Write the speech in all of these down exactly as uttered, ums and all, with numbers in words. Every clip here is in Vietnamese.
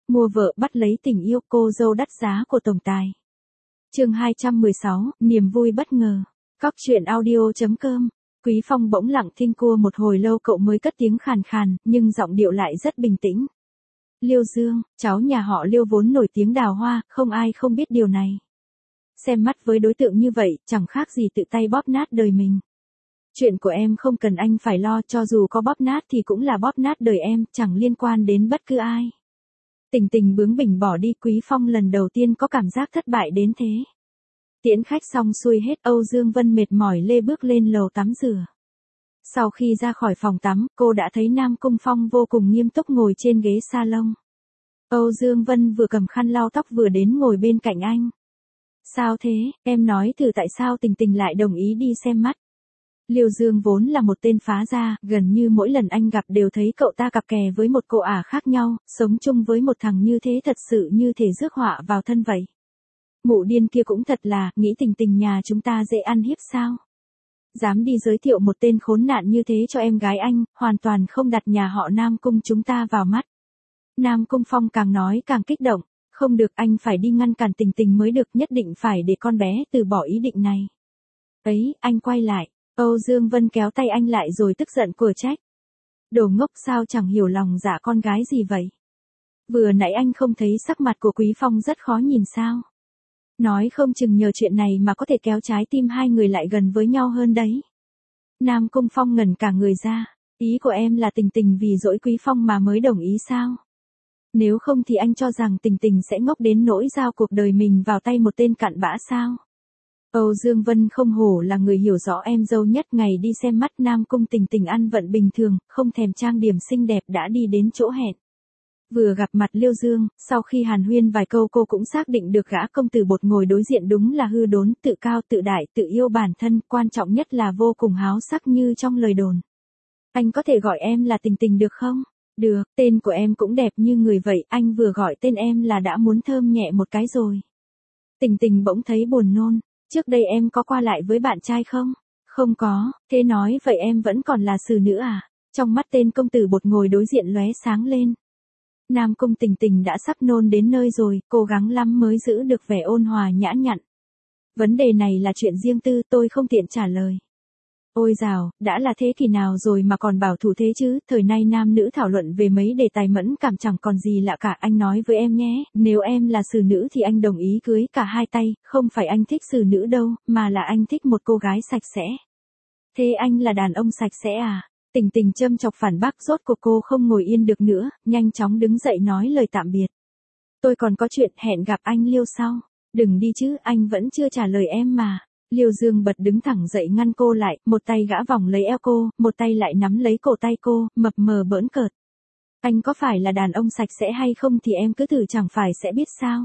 Mua vợ bắt lấy tình yêu, cô dâu đắt giá của tổng tài. Chương hai trăm mười sáu, niềm vui bất ngờ. Cóc truyện audio chấm com. Quý Phong bỗng lặng thinh cua một hồi lâu cậu mới cất tiếng khàn khàn, nhưng giọng điệu lại rất bình tĩnh. Liêu Dương, cháu nhà họ Liêu vốn nổi tiếng đào hoa, không ai không biết điều này. Xem mắt với đối tượng như vậy, chẳng khác gì tự tay bóp nát đời mình. Chuyện của em không cần anh phải lo, cho dù có bóp nát thì cũng là bóp nát đời em, chẳng liên quan đến bất cứ ai. Tình Tình bướng bỉnh bỏ đi. Quý Phong lần đầu tiên có cảm giác thất bại đến thế. Tiễn khách xong xuôi hết, Âu Dương Vân mệt mỏi lê bước lên lầu tắm rửa. Sau khi ra khỏi phòng tắm, cô đã thấy Nam Cung Phong vô cùng nghiêm túc ngồi trên ghế salon. Âu Dương Vân vừa cầm khăn lau tóc vừa đến ngồi bên cạnh anh. Sao thế, em nói thử tại sao Tình Tình lại đồng ý đi xem mắt. Liêu Dương vốn là một tên phá gia, gần như mỗi lần anh gặp đều thấy cậu ta cặp kè với một cô ả khác nhau, sống chung với một thằng như thế thật sự như thể rước họa vào thân vậy. Mụ điên kia cũng thật là, nghĩ Tình Tình nhà chúng ta dễ ăn hiếp sao? Dám đi giới thiệu một tên khốn nạn như thế cho em gái anh, hoàn toàn không đặt nhà họ Nam Cung chúng ta vào mắt. Nam Cung Phong càng nói càng kích động, không được, anh phải đi ngăn cản Tình Tình mới được, nhất định phải để con bé từ bỏ ý định này. Ấy, anh quay lại. Âu Dương Vân kéo tay anh lại rồi tức giận của trách. Đồ ngốc, sao chẳng hiểu lòng dạ con gái gì vậy? Vừa nãy anh không thấy sắc mặt của Quý Phong rất khó nhìn sao? Nói không chừng nhờ chuyện này mà có thể kéo trái tim hai người lại gần với nhau hơn đấy. Nam Cung Phong ngẩn cả người ra. Ý của em là Tình Tình vì dỗi Quý Phong mà mới đồng ý sao? Nếu không thì anh cho rằng Tình Tình sẽ ngốc đến nỗi giao cuộc đời mình vào tay một tên cặn bã sao? Âu Dương Vân không hổ là người hiểu rõ em dâu nhất. Ngày đi xem mắt Nam Cung Tình Tình ăn vận bình thường, không thèm trang điểm xinh đẹp đã đi đến chỗ hẹn. Vừa gặp mặt Liêu Dương, sau khi hàn huyên vài câu cô cũng xác định được gã công tử bột ngồi đối diện đúng là hư đốn, tự cao tự đại, tự yêu bản thân, quan trọng nhất là vô cùng háo sắc như trong lời đồn. Anh có thể gọi em là Tình Tình được không? Được, tên của em cũng đẹp như người vậy, anh vừa gọi tên em là đã muốn thơm nhẹ một cái rồi. Tình Tình bỗng thấy buồn nôn. Trước đây em có qua lại với bạn trai không? Không có, thế nói vậy em vẫn còn là xử nữ à? Trong mắt tên công tử bột ngồi đối diện lóe sáng lên. Nam Cung Tình Tình đã sắp nôn đến nơi rồi, cố gắng lắm mới giữ được vẻ ôn hòa nhã nhặn. Vấn đề này là chuyện riêng tư, tôi không tiện trả lời. Ôi dào, đã là thế kỷ nào rồi mà còn bảo thủ thế chứ, thời nay nam nữ thảo luận về mấy đề tài mẫn cảm chẳng còn gì lạ cả. Anh nói với em nhé, nếu em là xử nữ thì anh đồng ý cưới cả hai tay, không phải anh thích xử nữ đâu, mà là anh thích một cô gái sạch sẽ. Thế anh là đàn ông sạch sẽ à? Tình Tình châm chọc phản bác, rốt cuộc cô không ngồi yên được nữa, nhanh chóng đứng dậy nói lời tạm biệt. Tôi còn có chuyện, hẹn gặp anh Liêu sau. Đừng đi chứ, anh vẫn chưa trả lời em mà. Liêu Dương bật đứng thẳng dậy ngăn cô lại, một tay gã vòng lấy eo cô, một tay lại nắm lấy cổ tay cô, mập mờ bỡn cợt. Anh có phải là đàn ông sạch sẽ hay không thì em cứ thử chẳng phải sẽ biết sao.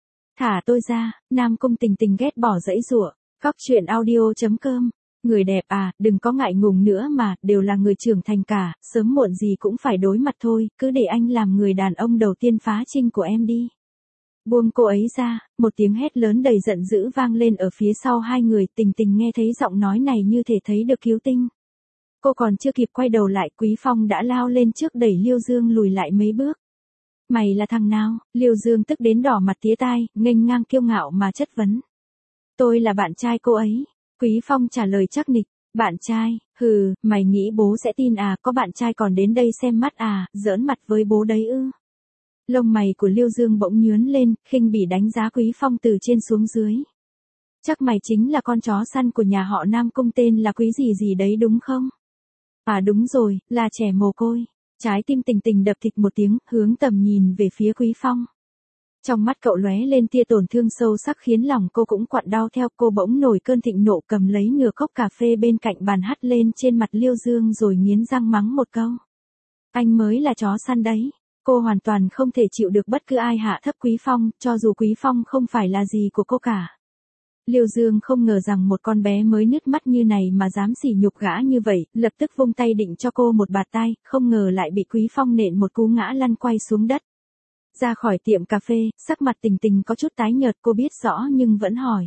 Thả tôi ra. Nam Cung Tình Tình ghét bỏ dãy giụa. Cóc truyện audio chấm com. Người đẹp à, đừng có ngại ngùng nữa mà, đều là người trưởng thành cả, sớm muộn gì cũng phải đối mặt thôi, cứ để anh làm người đàn ông đầu tiên phá trinh của em đi. Buông cô ấy ra, một tiếng hét lớn đầy giận dữ vang lên ở phía sau hai người. Tình Tình nghe thấy giọng nói này như thể thấy được cứu tinh. Cô còn chưa kịp quay đầu lại, Quý Phong đã lao lên trước đẩy Liêu Dương lùi lại mấy bước. Mày là thằng nào? Liêu Dương tức đến đỏ mặt tía tai, nghênh ngang kiêu ngạo mà chất vấn. Tôi là bạn trai cô ấy. Quý Phong trả lời chắc nịch. Bạn trai, hừ, mày nghĩ bố sẽ tin à, có bạn trai còn đến đây xem mắt à, giỡn mặt với bố đấy ư. Lông mày của Liêu Dương bỗng nhướng lên, khinh bỉ đánh giá Quý Phong từ trên xuống dưới. Chắc mày chính là con chó săn của nhà họ Nam Cung tên là Quý gì gì đấy đúng không? À đúng rồi, là trẻ mồ côi. Trái tim Tình Tình đập thịt một tiếng, hướng tầm nhìn về phía Quý Phong. Trong mắt cậu lóe lên tia tổn thương sâu sắc khiến lòng cô cũng quặn đau theo. Cô bỗng nổi cơn thịnh nộ, cầm lấy nửa cốc cà phê bên cạnh bàn hắt lên trên mặt Liêu Dương rồi nghiến răng mắng một câu. Anh mới là chó săn đấy. Cô hoàn toàn không thể chịu được bất cứ ai hạ thấp Quý Phong, cho dù Quý Phong không phải là gì của cô cả. Liêu Dương không ngờ rằng một con bé mới nứt mắt như này mà dám sỉ nhục gã như vậy, lập tức vung tay định cho cô một bạt tai, không ngờ lại bị Quý Phong nện một cú ngã lăn quay xuống đất. Ra khỏi tiệm cà phê, sắc mặt Tình Tình có chút tái nhợt, cô biết rõ nhưng vẫn hỏi.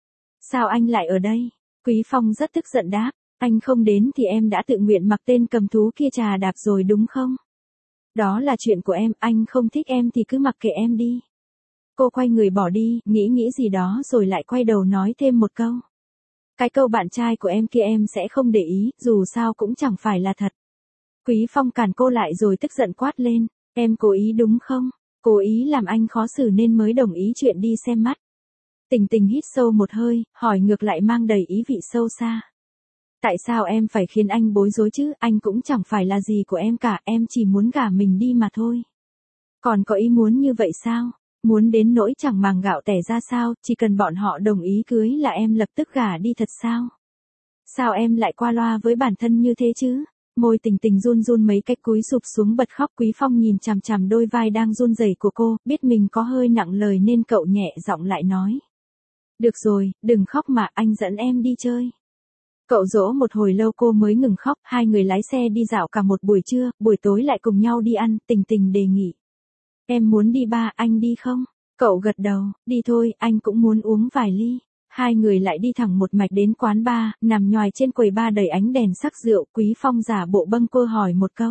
Sao anh lại ở đây? Quý Phong rất tức giận đáp, anh không đến thì em đã tự nguyện mặc tên cầm thú kia trà đạp rồi đúng không? Đó là chuyện của em, anh không thích em thì cứ mặc kệ em đi. Cô quay người bỏ đi, nghĩ nghĩ gì đó rồi lại quay đầu nói thêm một câu. Cái câu bạn trai của em kia em sẽ không để ý, dù sao cũng chẳng phải là thật. Quý Phong cản cô lại rồi tức giận quát lên, em cố ý đúng không? Cố ý làm anh khó xử nên mới đồng ý chuyện đi xem mắt. Tình Tình hít sâu một hơi, hỏi ngược lại mang đầy ý vị sâu xa. Tại sao em phải khiến anh bối rối chứ, anh cũng chẳng phải là gì của em cả, em chỉ muốn gả mình đi mà thôi. Còn có ý muốn như vậy sao? Muốn đến nỗi chẳng màng gạo tẻ ra sao, chỉ cần bọn họ đồng ý cưới là em lập tức gả đi thật sao? Sao em lại qua loa với bản thân như thế chứ? Môi Tình Tình run run mấy cách cúi sụp xuống bật khóc. Quý Phong nhìn chằm chằm đôi vai đang run rẩy của cô, biết mình có hơi nặng lời nên cậu nhẹ giọng lại nói. Được rồi, đừng khóc mà, anh dẫn em đi chơi. Cậu dỗ một hồi lâu cô mới ngừng khóc, hai người lái xe đi dạo cả một buổi trưa, buổi tối lại cùng nhau đi ăn. Tình Tình đề nghị. Em muốn đi ba, anh đi không? Cậu gật đầu, đi thôi, anh cũng muốn uống vài ly. Hai người lại đi thẳng một mạch đến quán bar, nằm nhoài trên quầy bar đầy ánh đèn sắc rượu. Quý Phong giả bộ bâng quơ hỏi một câu.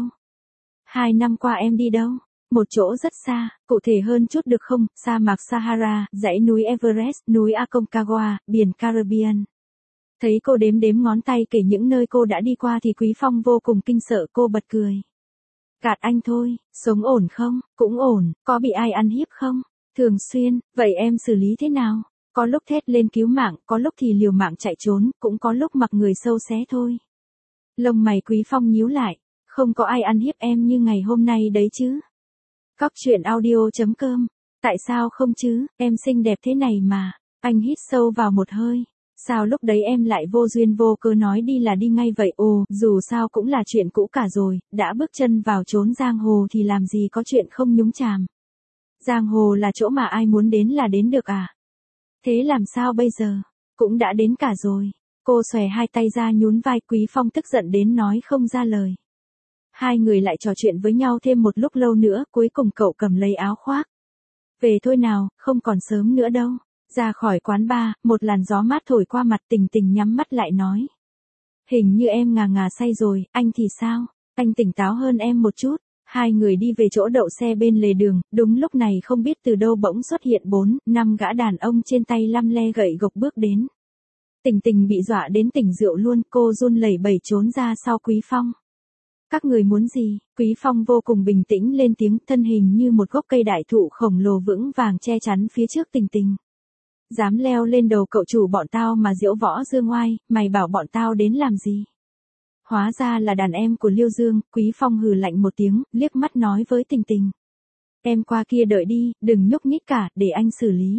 Hai năm qua em đi đâu? Một chỗ rất xa, cụ thể hơn chút được không? Sa mạc Sahara, dãy núi Everest, núi Aconcagua, biển Caribbean. Thấy cô đếm đếm ngón tay kể những nơi cô đã đi qua thì Quý Phong vô cùng kinh sợ, cô bật cười. Gạt anh thôi, sống ổn không? Cũng ổn, có bị ai ăn hiếp không? Thường xuyên, vậy em xử lý thế nào? Có lúc thét lên cứu mạng, có lúc thì liều mạng chạy trốn, cũng có lúc mặc người sâu xé thôi. Lông mày Quý Phong nhíu lại, không có ai ăn hiếp em như ngày hôm nay đấy chứ. Cóc truyện audio chấm com, tại sao không chứ, em xinh đẹp thế này mà. Anh hít sâu vào một hơi. Sao lúc đấy em lại vô duyên vô cớ nói đi là đi ngay vậy? Ồ, dù sao cũng là chuyện cũ cả rồi, đã bước chân vào chốn giang hồ thì làm gì có chuyện không nhúng chàm. Giang hồ là chỗ mà ai muốn đến là đến được à? Thế làm sao bây giờ? Cũng đã đến cả rồi. Cô xòe hai tay ra nhún vai. Quý Phong tức giận đến nói không ra lời. Hai người lại trò chuyện với nhau thêm một lúc lâu nữa, cuối cùng cậu cầm lấy áo khoác. Về thôi nào, không còn sớm nữa đâu. Ra khỏi quán bar, một làn gió mát thổi qua mặt. Tình Tình nhắm mắt lại nói. Hình như em ngà ngà say rồi, anh thì sao? Anh tỉnh táo hơn em một chút. Hai người đi về chỗ đậu xe bên lề đường, đúng lúc này không biết từ đâu bỗng xuất hiện bốn, năm gã đàn ông trên tay lăm le gậy gộc bước đến. Tình Tình bị dọa đến tỉnh rượu luôn, cô run lẩy bẩy trốn ra sau Quý Phong. Các người muốn gì? Quý Phong vô cùng bình tĩnh lên tiếng, thân hình như một gốc cây đại thụ khổng lồ vững vàng che chắn phía trước Tình Tình. Dám leo lên đầu cậu chủ bọn tao mà diễu võ dương oai, mày bảo bọn tao đến làm gì? Hóa ra là đàn em của Liêu Dương. Quý Phong hừ lạnh một tiếng, liếc mắt nói với Tình Tình. Em qua kia đợi đi, đừng nhúc nhích cả, để anh xử lý.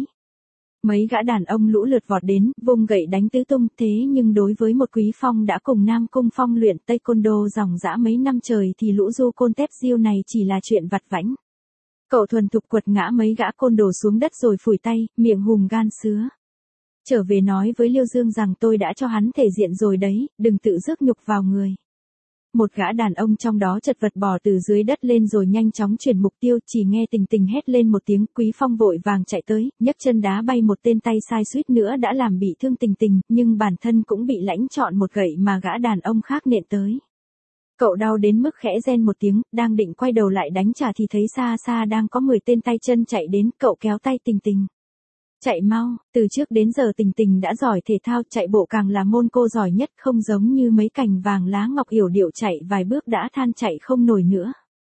Mấy gã đàn ông lũ lượt vọt đến, vung gậy đánh tứ tung. Thế nhưng đối với một Quý Phong đã cùng Nam Cung Phong luyện taekwondo dòng dã mấy năm trời thì lũ du côn tép diêu này chỉ là chuyện vặt vãnh. Cậu thuần thục quật ngã mấy gã côn đồ xuống đất rồi phủi tay, miệng hùm gan sứa. Trở về nói với Liêu Dương rằng tôi đã cho hắn thể diện rồi đấy, đừng tự rước nhục vào người. Một gã đàn ông trong đó chật vật bò từ dưới đất lên rồi nhanh chóng chuyển mục tiêu, chỉ nghe Tình Tình hét lên một tiếng. Quý Phong vội vàng chạy tới, nhấc chân đá bay một tên tay sai suýt nữa đã làm bị thương Tình Tình, nhưng bản thân cũng bị lãnh trọn một gậy mà gã đàn ông khác nện tới. Cậu đau đến mức khẽ rên một tiếng, đang định quay đầu lại đánh trả thì thấy xa xa đang có mười tên tay chân chạy đến, cậu kéo tay Tình Tình. Chạy mau, từ trước đến giờ Tình Tình đã giỏi thể thao, chạy bộ càng là môn cô giỏi nhất, không giống như mấy cành vàng lá ngọc yểu điệu chạy vài bước đã than chạy không nổi nữa.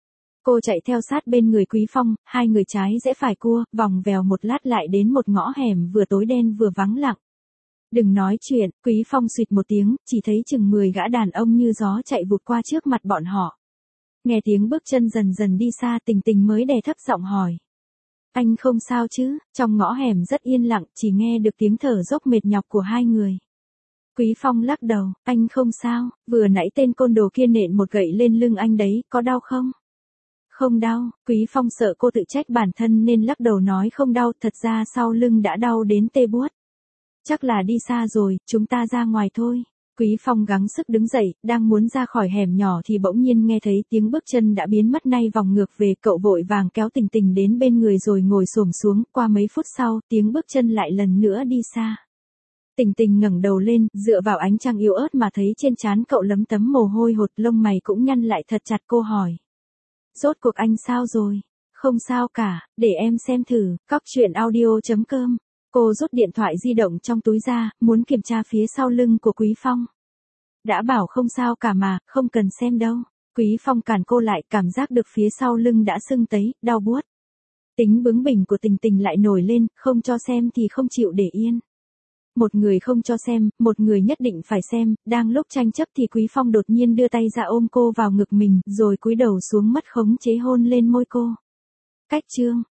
Cô chạy theo sát bên người Quý Phong, hai người trái rẽ phải cua, vòng vèo một lát lại đến một ngõ hẻm vừa tối đen vừa vắng lặng. Đừng nói chuyện, Quý Phong suýt một tiếng, chỉ thấy chừng mười gã đàn ông như gió chạy vụt qua trước mặt bọn họ. Nghe tiếng bước chân dần dần đi xa, Tình Tình mới đè thấp giọng hỏi. Anh không sao chứ? Trong ngõ hẻm rất yên lặng, chỉ nghe được tiếng thở dốc mệt nhọc của hai người. Quý Phong lắc đầu, anh không sao, vừa nãy tên côn đồ kia nện một gậy lên lưng anh đấy, có đau không? Không đau. Quý Phong sợ cô tự trách bản thân nên lắc đầu nói không đau, thật ra sau lưng đã đau đến tê buốt. Chắc là đi xa rồi, chúng ta ra ngoài thôi. Quý Phong gắng sức đứng dậy, đang muốn ra khỏi hẻm nhỏ thì bỗng nhiên nghe thấy tiếng bước chân đã biến mất nay vòng ngược về, cậu vội vàng kéo Tình Tình đến bên người rồi ngồi xổm xuống, qua mấy phút sau, tiếng bước chân lại lần nữa đi xa. Tình Tình ngẩng đầu lên, dựa vào ánh trăng yếu ớt mà thấy trên trán cậu lấm tấm mồ hôi hột, lông mày cũng nhăn lại thật chặt, cô hỏi. Rốt cuộc anh sao rồi? Không sao cả, để em xem thử, cóc truyện audio.com. Cô rút điện thoại di động trong túi ra, muốn kiểm tra phía sau lưng của Quý Phong. Đã bảo không sao cả mà, không cần xem đâu. Quý Phong cản cô lại, cảm giác được phía sau lưng đã sưng tấy, đau buốt. Tính bướng bỉnh của Tình Tình lại nổi lên, không cho xem thì không chịu để yên. Một người không cho xem, một người nhất định phải xem, đang lúc tranh chấp thì Quý Phong đột nhiên đưa tay ra ôm cô vào ngực mình, rồi cúi đầu xuống mất khống chế hôn lên môi cô. Cách chương